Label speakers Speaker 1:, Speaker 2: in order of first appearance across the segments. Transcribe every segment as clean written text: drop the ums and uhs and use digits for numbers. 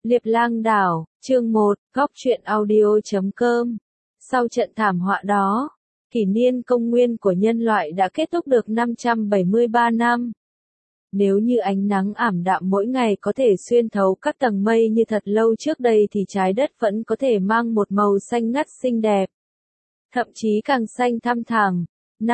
Speaker 1: Liệp Lang Đảo, chương 1, góc truyện audio.com. Sau trận thảm họa đó, kỷ niên công nguyên của nhân loại đã kết thúc được 573 năm. Nếu như ánh nắng ảm đạm mỗi ngày có thể xuyên thấu các tầng mây như thật lâu trước đây thì trái đất vẫn có thể mang một màu xanh ngắt xinh đẹp. Thậm chí càng xanh thăm thẳm.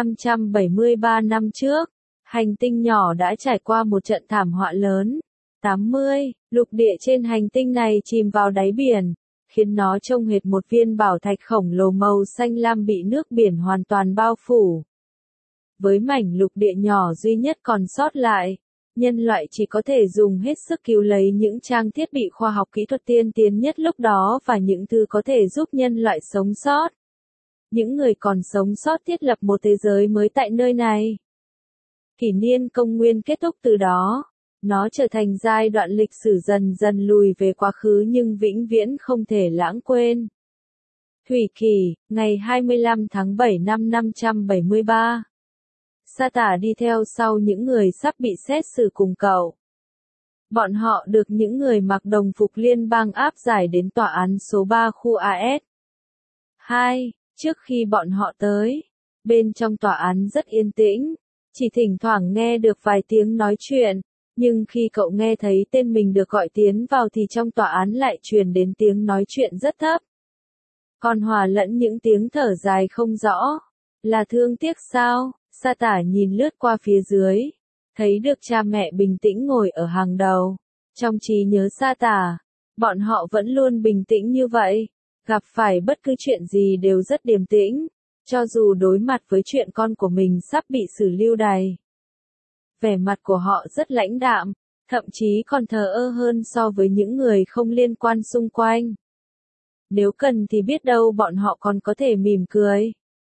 Speaker 1: 573 năm trước, hành tinh nhỏ đã trải qua một trận thảm họa lớn. 80, lục địa trên hành tinh này chìm vào đáy biển, khiến nó trông hệt một viên bảo thạch khổng lồ màu xanh lam bị nước biển hoàn toàn bao phủ. Với mảnh lục địa nhỏ duy nhất còn sót lại, nhân loại chỉ có thể dùng hết sức cứu lấy những trang thiết bị khoa học kỹ thuật tiên tiến nhất lúc đó và những thứ có thể giúp nhân loại sống sót. Những người còn sống sót thiết lập một thế giới mới tại nơi này. Kỷ niên công nguyên kết thúc từ đó. Nó trở thành giai đoạn lịch sử dần dần lùi về quá khứ nhưng vĩnh viễn không thể lãng quên. Thủy Kỷ, ngày 25 tháng 7 năm 573. Sa Tả đi theo sau những người sắp bị xét xử cùng cậu. Bọn họ được những người mặc đồng phục liên bang áp giải đến tòa án số 3 khu AS. 2. Trước khi bọn họ tới, bên trong tòa án rất yên tĩnh, chỉ thỉnh thoảng nghe được vài tiếng nói chuyện. Nhưng khi cậu nghe thấy tên mình được gọi tiến vào thì trong tòa án lại truyền đến tiếng nói chuyện rất thấp. Còn hòa lẫn những tiếng thở dài không rõ. Là thương tiếc sao? Sa Tả nhìn lướt qua phía dưới. Thấy được cha mẹ bình tĩnh ngồi ở hàng đầu. Trong trí nhớ Sa Tả, bọn họ vẫn luôn bình tĩnh như vậy. Gặp phải bất cứ chuyện gì đều rất điềm tĩnh. Cho dù đối mặt với chuyện con của mình sắp bị xử lưu đày. Vẻ mặt của họ rất lãnh đạm, thậm chí còn thờ ơ hơn so với những người không liên quan xung quanh. Nếu cần thì biết đâu bọn họ còn có thể mỉm cười.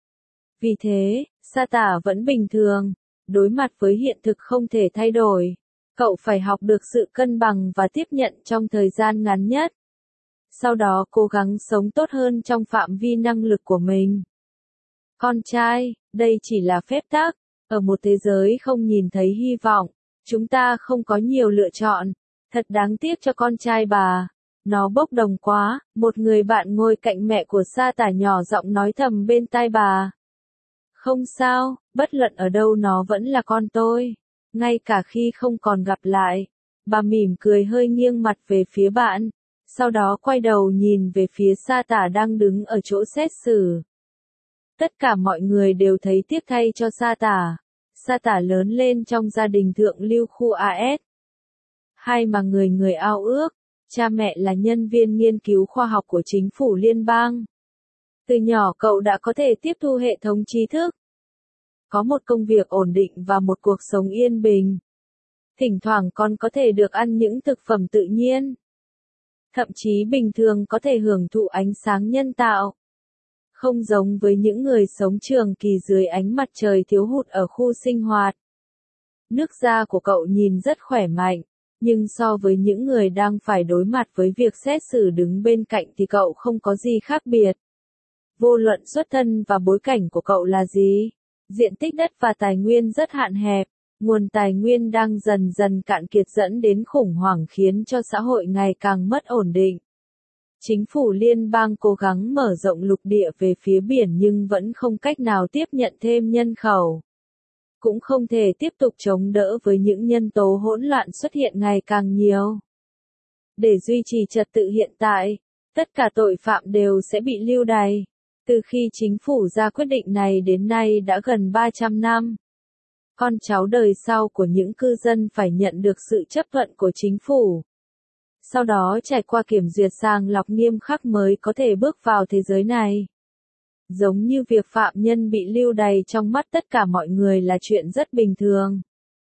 Speaker 1: Vì thế, Sa Tả vẫn bình thường, đối mặt với hiện thực không thể thay đổi. Cậu phải học được sự cân bằng và tiếp nhận trong thời gian ngắn nhất. Sau đó cố gắng sống tốt hơn trong phạm vi năng lực của mình. Con trai, đây chỉ là phép tắc. Ở một thế giới không nhìn thấy hy vọng, chúng ta không có nhiều lựa chọn. Thật đáng tiếc cho con trai bà. Nó bốc đồng quá, một người bạn ngồi cạnh mẹ của Sa Tả nhỏ giọng nói thầm bên tai bà. Không sao, bất luận ở đâu nó vẫn là con tôi. Ngay cả khi không còn gặp lại. Bà mỉm cười hơi nghiêng mặt về phía bạn. Sau đó quay đầu nhìn về phía Sa Tả đang đứng ở chỗ xét xử. Tất cả mọi người đều thấy tiếc thay cho Sa Tả. Sa Tả lớn lên trong gia đình thượng lưu khu AS. Hay mà người ao ước, cha mẹ là nhân viên nghiên cứu khoa học của chính phủ liên bang. Từ nhỏ cậu đã có thể tiếp thu hệ thống tri thức. Có một công việc ổn định và một cuộc sống yên bình. Thỉnh thoảng còn có thể được ăn những thực phẩm tự nhiên. Thậm chí bình thường có thể hưởng thụ ánh sáng nhân tạo. Không giống với những người sống trường kỳ dưới ánh mặt trời thiếu hụt ở khu sinh hoạt. Nước da của cậu nhìn rất khỏe mạnh, nhưng so với những người đang phải đối mặt với việc xét xử đứng bên cạnh thì cậu không có gì khác biệt. Vô luận xuất thân và bối cảnh của cậu là gì, diện tích đất và tài nguyên rất hạn hẹp, nguồn tài nguyên đang dần dần cạn kiệt dẫn đến khủng hoảng khiến cho xã hội ngày càng mất ổn định. Chính phủ liên bang cố gắng mở rộng lục địa về phía biển nhưng vẫn không cách nào tiếp nhận thêm nhân khẩu. Cũng không thể tiếp tục chống đỡ với những nhân tố hỗn loạn xuất hiện ngày càng nhiều. Để duy trì trật tự hiện tại, tất cả tội phạm đều sẽ bị lưu đày. Từ khi chính phủ ra quyết định này đến nay đã gần 300 năm. Con cháu đời sau của những cư dân phải nhận được sự chấp thuận của chính phủ. Sau đó trải qua kiểm duyệt sàng lọc nghiêm khắc mới có thể bước vào thế giới này. Giống như việc phạm nhân bị lưu đày trong mắt tất cả mọi người là chuyện rất bình thường.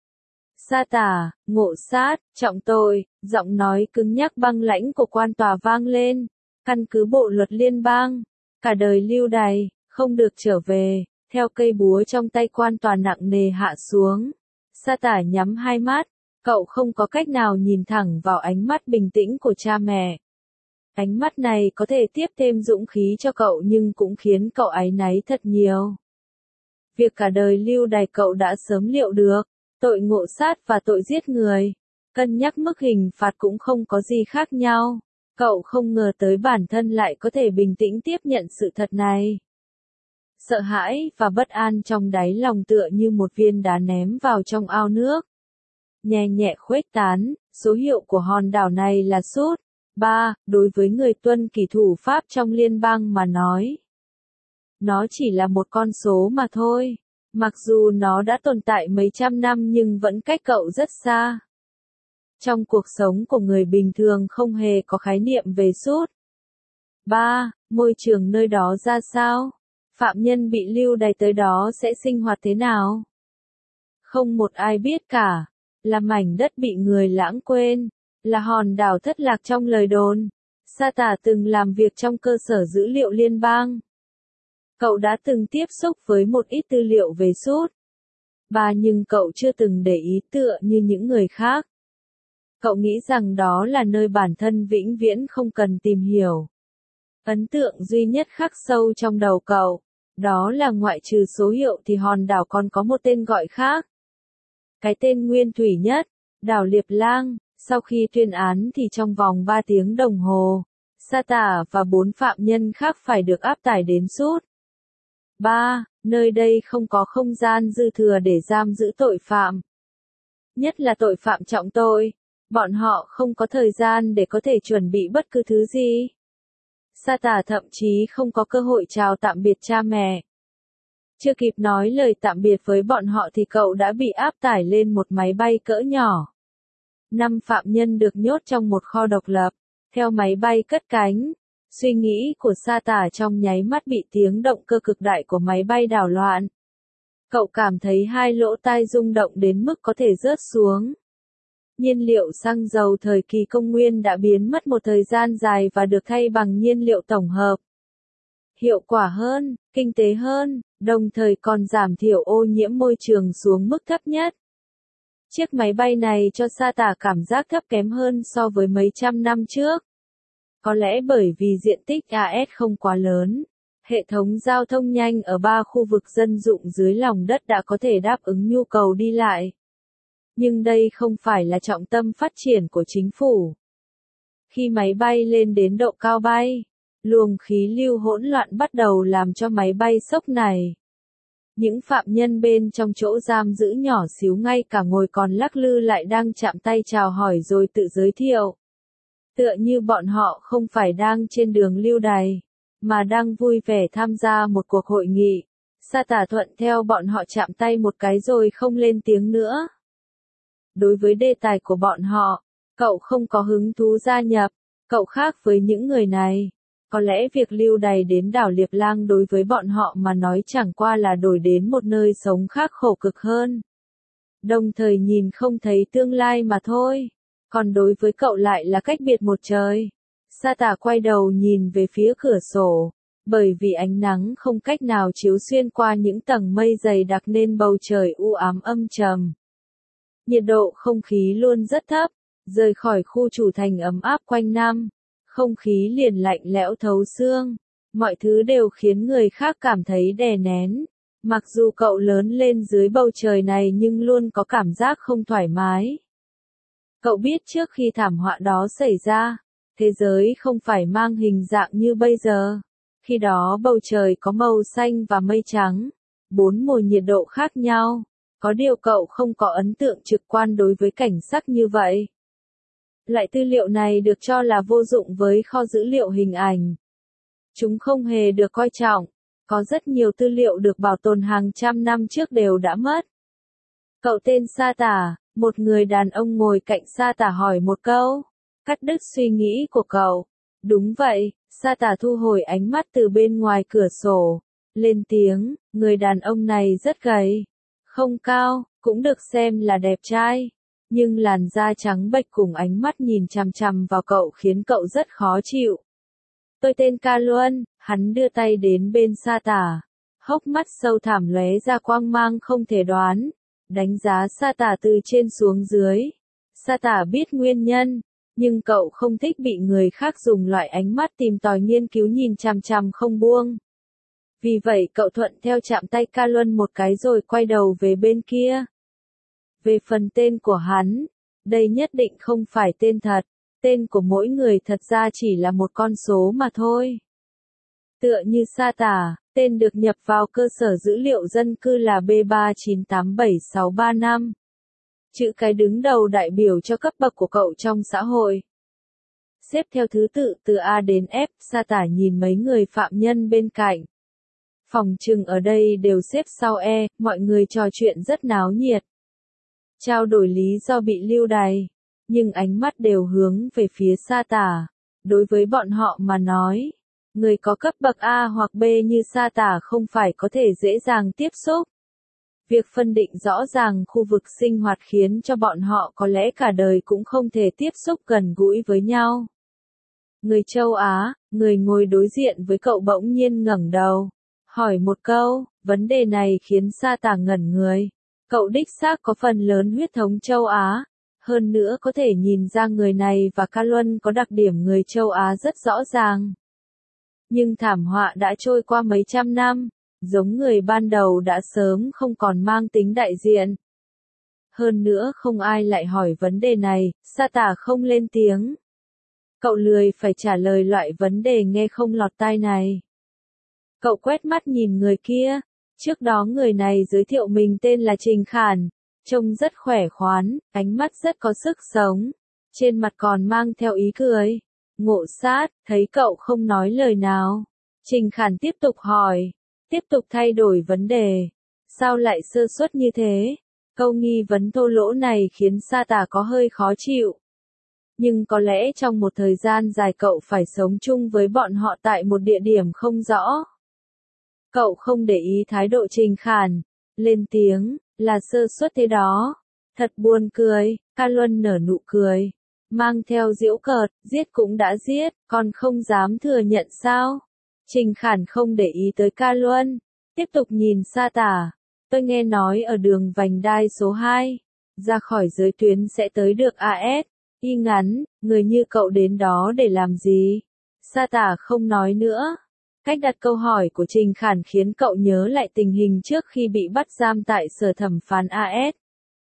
Speaker 1: Sa Tả, ngộ sát, trọng tội, giọng nói cứng nhắc băng lãnh của quan tòa vang lên. Căn cứ bộ luật liên bang, cả đời lưu đày, không được trở về. Theo cây búa trong tay quan tòa nặng nề hạ xuống. Sa Tả nhắm hai mắt. Cậu không có cách nào nhìn thẳng vào ánh mắt bình tĩnh của cha mẹ. Ánh mắt này có thể tiếp thêm dũng khí cho cậu nhưng cũng khiến cậu áy náy thật nhiều. Việc cả đời lưu đày cậu đã sớm liệu được, tội ngộ sát và tội giết người. Cân nhắc mức hình phạt cũng không có gì khác nhau. Cậu không ngờ tới bản thân lại có thể bình tĩnh tiếp nhận sự thật này. Sợ hãi và bất an trong đáy lòng tựa như một viên đá ném vào trong ao nước. Nhẹ nhẹ khuếch tán, số hiệu của hòn đảo này là sút. 3. Đối với người tuân kỷ thủ pháp trong liên bang mà nói. Nó chỉ là một con số mà thôi. Mặc dù nó đã tồn tại mấy trăm năm nhưng vẫn cách cậu rất xa. Trong cuộc sống của người bình thường không hề có khái niệm về sút. 3. Môi trường nơi đó ra sao? Phạm nhân bị lưu đày tới đó sẽ sinh hoạt thế nào? Không một ai biết cả. Là mảnh đất bị người lãng quên. Là hòn đảo thất lạc trong lời đồn. Sa Tả từng làm việc trong cơ sở dữ liệu liên bang. Cậu đã từng tiếp xúc với một ít tư liệu về sút. Nhưng cậu chưa từng để ý tựa như những người khác. Cậu nghĩ rằng đó là nơi bản thân vĩnh viễn không cần tìm hiểu. Ấn tượng duy nhất khắc sâu trong đầu cậu, đó là ngoại trừ số hiệu thì hòn đảo còn có một tên gọi khác. Cái tên nguyên thủy nhất, đảo Liệp Lang. Sau khi tuyên án thì trong vòng 3 tiếng đồng hồ, Sa Tả và 4 phạm nhân khác phải được áp tải đến sút. 3. Nơi đây không có không gian dư thừa để giam giữ tội phạm. Nhất là tội phạm trọng tội. Bọn họ không có thời gian để có thể chuẩn bị bất cứ thứ gì. Sa Tả thậm chí không có cơ hội chào tạm biệt cha mẹ. Chưa kịp nói lời tạm biệt với bọn họ thì cậu đã bị áp tải lên một máy bay cỡ nhỏ. 5 phạm nhân được nhốt trong một kho độc lập, theo máy bay cất cánh. Suy nghĩ của Sa Tả trong nháy mắt bị tiếng động cơ cực đại của máy bay đảo loạn. Cậu cảm thấy hai lỗ tai rung động đến mức có thể rớt xuống. Nhiên liệu xăng dầu thời kỳ công nguyên đã biến mất một thời gian dài và được thay bằng nhiên liệu tổng hợp. Hiệu quả hơn, kinh tế hơn, đồng thời còn giảm thiểu ô nhiễm môi trường xuống mức thấp nhất. Chiếc máy bay này cho Sa Tả cảm giác thấp kém hơn so với mấy trăm năm trước. Có lẽ bởi vì diện tích AS không quá lớn, hệ thống giao thông nhanh ở 3 khu vực dân dụng dưới lòng đất đã có thể đáp ứng nhu cầu đi lại. Nhưng đây không phải là trọng tâm phát triển của chính phủ. Khi máy bay lên đến độ cao bay, luồng khí lưu hỗn loạn bắt đầu làm cho máy bay sốc này. Những phạm nhân bên trong chỗ giam giữ nhỏ xíu ngay cả ngồi còn lắc lư lại đang chạm tay chào hỏi rồi tự giới thiệu. Tựa như bọn họ không phải đang trên đường lưu đày, mà đang vui vẻ tham gia một cuộc hội nghị. Sa Tả thuận theo bọn họ chạm tay một cái rồi không lên tiếng nữa. Đối với đề tài của bọn họ, cậu không có hứng thú gia nhập. Cậu khác với những người này. Có lẽ việc lưu đày đến đảo Liệp Lang đối với bọn họ mà nói chẳng qua là đổi đến một nơi sống khác khổ cực hơn. Đồng thời nhìn không thấy tương lai mà thôi. Còn đối với cậu lại là cách biệt một trời. Sa Tả quay đầu nhìn về phía cửa sổ. Bởi vì ánh nắng không cách nào chiếu xuyên qua những tầng mây dày đặc nên bầu trời u ám âm trầm. Nhiệt độ không khí luôn rất thấp. Rời khỏi khu chủ thành ấm áp quanh năm. Không khí liền lạnh lẽo thấu xương. Mọi thứ đều khiến người khác cảm thấy đè nén. Mặc dù cậu lớn lên dưới bầu trời này nhưng luôn có cảm giác không thoải mái. Cậu biết trước khi thảm họa đó xảy ra, thế giới không phải mang hình dạng như bây giờ. Khi đó bầu trời có màu xanh và mây trắng, 4 mùa nhiệt độ khác nhau. Có điều cậu không có ấn tượng trực quan đối với cảnh sắc như vậy. Loại tư liệu này được cho là vô dụng với kho dữ liệu hình ảnh. Chúng không hề được coi trọng. Có rất nhiều tư liệu được bảo tồn hàng trăm năm trước đều đã mất. Cậu tên Sa Tả, một người đàn ông ngồi cạnh Sa Tả hỏi một câu, cắt đứt suy nghĩ của cậu. Đúng vậy, Sa Tả thu hồi ánh mắt từ bên ngoài cửa sổ, lên tiếng, người đàn ông này rất gầy, không cao, cũng được xem là đẹp trai. Nhưng làn da trắng bệch cùng ánh mắt nhìn chằm chằm vào cậu khiến cậu rất khó chịu. Tôi tên Ca Luân, hắn đưa tay đến bên Sa Tả. Hốc mắt sâu thẳm lóe ra quang mang không thể đoán. Đánh giá Sa Tả từ trên xuống dưới. Sa Tả biết nguyên nhân, nhưng cậu không thích bị người khác dùng loại ánh mắt tìm tòi nghiên cứu nhìn chằm chằm không buông. Vì vậy cậu thuận theo chạm tay Ca Luân một cái rồi quay đầu về bên kia. Về phần tên của hắn, Đây nhất định không phải tên thật, tên của mỗi người thật ra chỉ là một con số mà thôi. Tựa như Sa Tả, tên được nhập vào cơ sở dữ liệu dân cư là B398765. Chữ cái đứng đầu đại biểu cho cấp bậc của cậu trong xã hội. Xếp theo thứ tự từ A đến F, Sa Tả nhìn mấy người phạm nhân bên cạnh. Phòng trừng ở đây đều xếp sau E, mọi người trò chuyện rất náo nhiệt. Trao đổi lý do bị lưu đày, nhưng ánh mắt đều hướng về phía Sa Tả. Đối với bọn họ mà nói, người có cấp bậc A hoặc B như Sa Tả không phải có thể dễ dàng tiếp xúc. Việc phân định rõ ràng khu vực sinh hoạt khiến cho bọn họ có lẽ cả đời cũng không thể tiếp xúc gần gũi với nhau. Người châu Á, người ngồi đối diện với cậu bỗng nhiên ngẩng đầu, hỏi một câu, vấn đề này khiến Sa Tả ngẩn người. Cậu đích xác có phần lớn huyết thống châu Á, hơn nữa có thể nhìn ra người này và Ca Luân có đặc điểm người châu Á rất rõ ràng. Nhưng thảm họa đã trôi qua mấy trăm năm, giống người ban đầu đã sớm không còn mang tính đại diện. Hơn nữa không ai lại hỏi vấn đề này, Sa Tả không lên tiếng. Cậu lười phải trả lời loại vấn đề nghe không lọt tai này. Cậu quét mắt nhìn người kia, trước đó người này giới thiệu mình tên là Trình Khản, trông rất khỏe khoắn, ánh mắt rất có sức sống, trên mặt còn mang theo ý cười. Ngộ sát, thấy cậu không nói lời nào. Trình Khản tiếp tục hỏi, tiếp tục thay đổi vấn đề. Sao lại sơ suất như thế? Câu nghi vấn thô lỗ này khiến Sa Tả có hơi khó chịu. Nhưng có lẽ trong một thời gian dài cậu phải sống chung với bọn họ tại một địa điểm không rõ. Cậu không để ý thái độ Trình Khản, lên tiếng, là sơ suất thế đó. Thật buồn cười, Ca Luân nở nụ cười, mang theo giễu cợt, giết cũng đã giết, còn không dám thừa nhận sao? Trình Khản không để ý tới Ca Luân, tiếp tục nhìn Sa Tả. Tôi nghe nói ở đường vành đai số 2, ra khỏi giới tuyến sẽ tới được AS. Y ngắn, người như cậu đến đó để làm gì? Sa Tả không nói nữa. Cách đặt câu hỏi của Trình Khản khiến cậu nhớ lại tình hình trước khi bị bắt giam tại sở thẩm phán AS.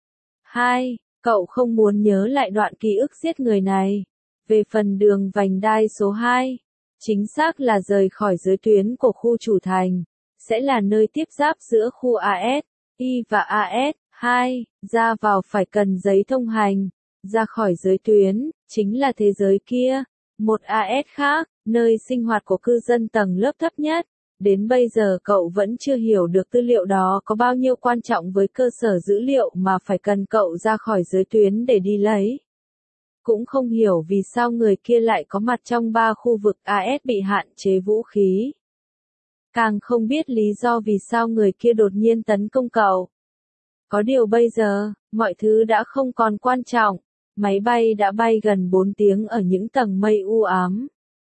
Speaker 1: 2. Cậu không muốn nhớ lại đoạn ký ức giết người này. Về phần đường vành đai số 2, chính xác là rời khỏi giới tuyến của khu chủ thành, sẽ là nơi tiếp giáp giữa khu AS, Y và AS. 2. Ra vào phải cần giấy thông hành. Ra khỏi giới tuyến, chính là thế giới kia, một AS khác, nơi sinh hoạt của cư dân tầng lớp thấp nhất. Đến bây giờ cậu vẫn chưa hiểu được tư liệu đó có bao nhiêu quan trọng với cơ sở dữ liệu mà phải cần cậu ra khỏi giới tuyến để đi lấy. Cũng không hiểu vì sao người kia lại có mặt trong 3 khu vực AS bị hạn chế vũ khí. Càng không biết lý do vì sao người kia đột nhiên tấn công cậu. Có điều bây giờ, mọi thứ đã không còn quan trọng. Máy bay đã bay gần 4 tiếng ở những tầng mây u ám.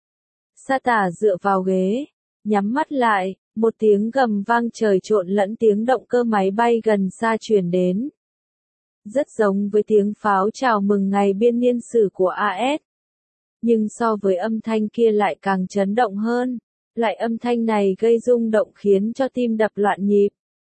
Speaker 1: Sa Tả dựa vào ghế, nhắm mắt lại, một tiếng gầm vang trời trộn lẫn tiếng động cơ máy bay gần xa truyền đến. Rất giống với tiếng pháo chào mừng ngày biên niên sử của AS. Nhưng so với âm thanh kia lại càng chấn động hơn. Loại âm thanh này gây rung động khiến cho tim đập loạn nhịp.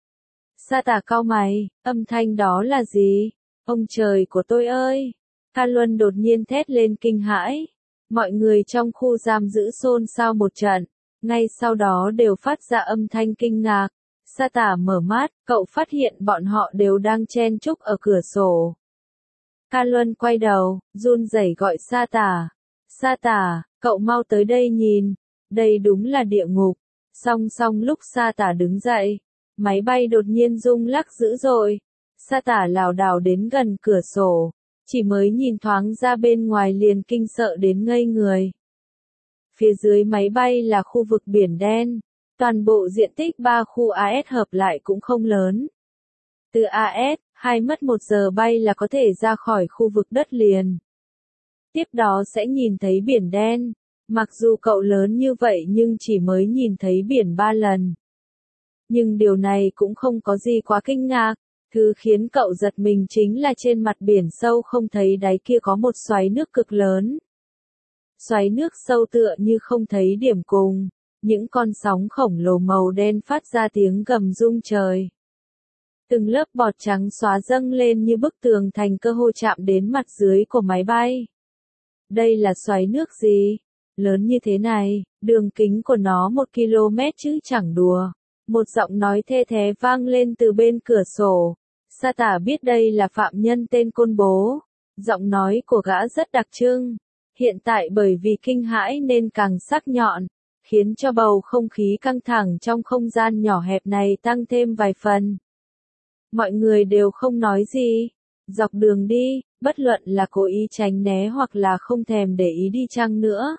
Speaker 1: Sa Tả cau mày, âm thanh đó là gì? Ông trời của tôi ơi! Ca Luân đột nhiên thét lên kinh hãi. Mọi người trong khu giam giữ xôn xao một trận, ngay sau đó đều phát ra âm thanh kinh ngạc. Sa Tả mở mắt, cậu phát hiện bọn họ đều đang chen chúc ở cửa sổ. Ca Luân quay đầu, run rẩy gọi Sa Tả. Sa Tả, cậu mau tới đây nhìn, đây đúng là địa ngục. Song song lúc Sa Tả đứng dậy, máy bay đột nhiên rung lắc dữ dội. Sa Tả lảo đảo đến gần cửa sổ. Chỉ mới nhìn thoáng ra bên ngoài liền kinh sợ đến ngây người. Phía dưới máy bay là khu vực biển đen. Toàn bộ diện tích 3 khu AS hợp lại cũng không lớn. Từ AS, 2 mất 1 giờ bay là có thể ra khỏi khu vực đất liền. Tiếp đó sẽ nhìn thấy biển đen. Mặc dù cậu lớn như vậy nhưng chỉ mới nhìn thấy biển 3 lần. Nhưng điều này cũng không có gì quá kinh ngạc. Thứ khiến cậu giật mình chính là trên mặt biển sâu không thấy đáy kia có một xoáy nước cực lớn. Xoáy nước sâu tựa như không thấy điểm cùng, những con sóng khổng lồ màu đen phát ra tiếng gầm rung trời. Từng lớp bọt trắng xóa dâng lên như bức tường thành cơ hồ chạm đến mặt dưới của máy bay. Đây là xoáy nước gì? Lớn như thế này, đường kính của nó 1 km chứ chẳng đùa. Một giọng nói thê thé vang lên từ bên cửa sổ. Sa Tả biết đây là phạm nhân tên Côn Bố. Giọng nói của gã rất đặc trưng. Hiện tại bởi vì kinh hãi nên càng sắc nhọn, khiến cho bầu không khí căng thẳng trong không gian nhỏ hẹp này tăng thêm vài phần. Mọi người đều không nói gì. Dọc đường đi, bất luận là cố ý tránh né hoặc là không thèm để ý đi chăng nữa,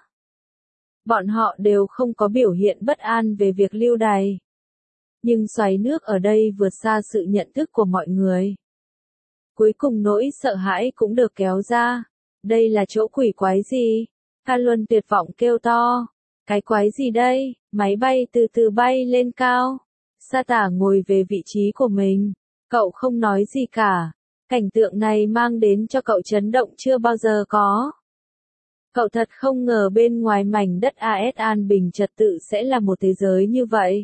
Speaker 1: bọn họ đều không có biểu hiện bất an về việc lưu đày. Nhưng xoáy nước ở đây vượt xa sự nhận thức của mọi người. Cuối cùng nỗi sợ hãi cũng được kéo ra. Đây là chỗ quỷ quái gì? Ca Luân tuyệt vọng kêu to. Cái quái gì đây? Máy bay từ từ bay lên cao. Sa Tả ngồi về vị trí của mình. Cậu không nói gì cả. Cảnh tượng này mang đến cho cậu chấn động chưa bao giờ có. Cậu thật không ngờ bên ngoài mảnh đất AS an bình trật tự sẽ là một thế giới như vậy.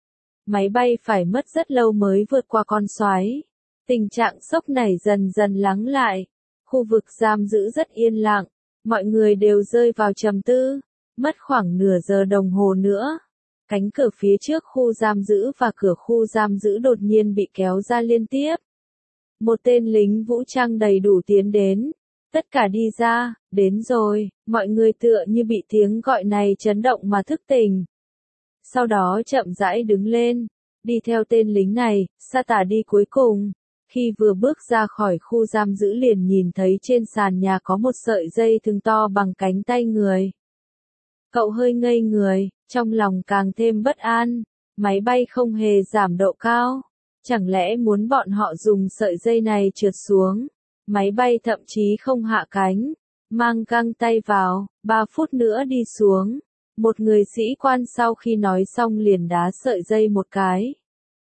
Speaker 1: Máy bay phải mất rất lâu mới vượt qua con xoáy. Tình trạng sốc này dần dần lắng lại. Khu vực giam giữ rất yên lặng. Mọi người đều rơi vào trầm tư. Mất khoảng nửa giờ đồng hồ nữa. Cánh cửa phía trước khu giam giữ và cửa khu giam giữ đột nhiên bị kéo ra liên tiếp. Một tên lính vũ trang đầy đủ tiến đến. Tất cả đi ra, đến rồi, mọi người tựa như bị tiếng gọi này chấn động mà thức tỉnh. Sau đó chậm rãi đứng lên, đi theo tên lính này, Sa Tả đi cuối cùng. Khi vừa bước ra khỏi khu giam giữ liền nhìn thấy trên sàn nhà có một sợi dây thừng to bằng cánh tay người. Cậu hơi ngây người, trong lòng càng thêm bất an, máy bay không hề giảm độ cao. Chẳng lẽ muốn bọn họ dùng sợi dây này trượt xuống? Máy bay thậm chí không hạ cánh, mang găng tay vào, 3 phút nữa đi xuống. Một người sĩ quan sau khi nói xong liền đá sợi dây một cái.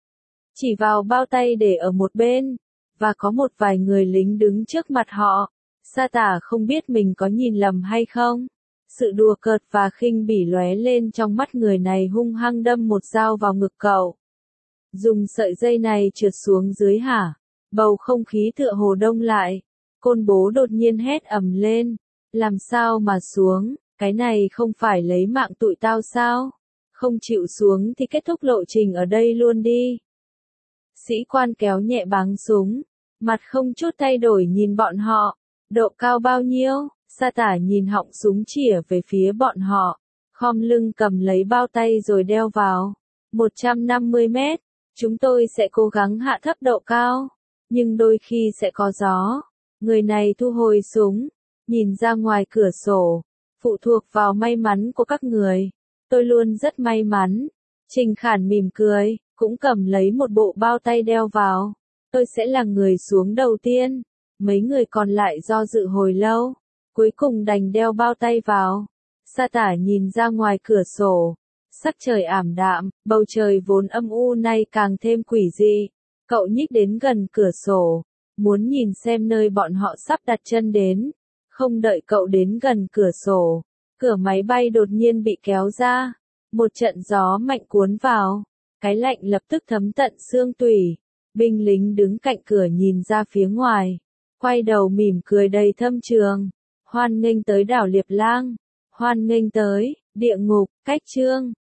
Speaker 1: Chỉ vào bao tay để ở một bên, và có một vài người lính đứng trước mặt họ. Sa Tả không biết mình có nhìn lầm hay không. Sự đùa cợt và khinh bỉ lóe lên trong mắt người này hung hăng đâm một dao vào ngực cậu. Dùng sợi dây này trượt xuống dưới hả? Bầu không khí tựa hồ đông lại. Côn Bố đột nhiên hét ầm lên. Làm sao mà xuống, cái này không phải lấy mạng tụi tao sao? Không chịu xuống thì kết thúc lộ trình ở đây luôn đi. Sĩ quan kéo nhẹ báng súng, mặt không chút thay đổi nhìn bọn họ. Độ cao bao nhiêu? Sa Tả nhìn họng súng chĩa về phía bọn họ. Khom lưng cầm lấy bao tay rồi đeo vào. 150 mét. Chúng tôi sẽ cố gắng hạ thấp độ cao. Nhưng đôi khi sẽ có gió. Người này thu hồi súng. Nhìn ra ngoài cửa sổ. Phụ thuộc vào may mắn của các người. Tôi luôn rất may mắn. Trình Khản mỉm cười, cũng cầm lấy một bộ bao tay đeo vào. Tôi sẽ là người xuống đầu tiên. Mấy người còn lại do dự hồi lâu. Cuối cùng đành đeo bao tay vào. Sa Tả nhìn ra ngoài cửa sổ. Sắc trời ảm đạm, bầu trời vốn âm u nay càng thêm quỷ dị. Cậu nhích đến gần cửa sổ, muốn nhìn xem nơi bọn họ sắp đặt chân đến. Không đợi cậu đến gần cửa sổ, cửa máy bay đột nhiên bị kéo ra. Một trận gió mạnh cuốn vào, cái lạnh lập tức thấm tận xương tủy. Binh lính đứng cạnh cửa nhìn ra phía ngoài, quay đầu mỉm cười đầy thâm trường. Hoan nghênh tới đảo Liệp Lang, hoan nghênh tới địa ngục, cách chương.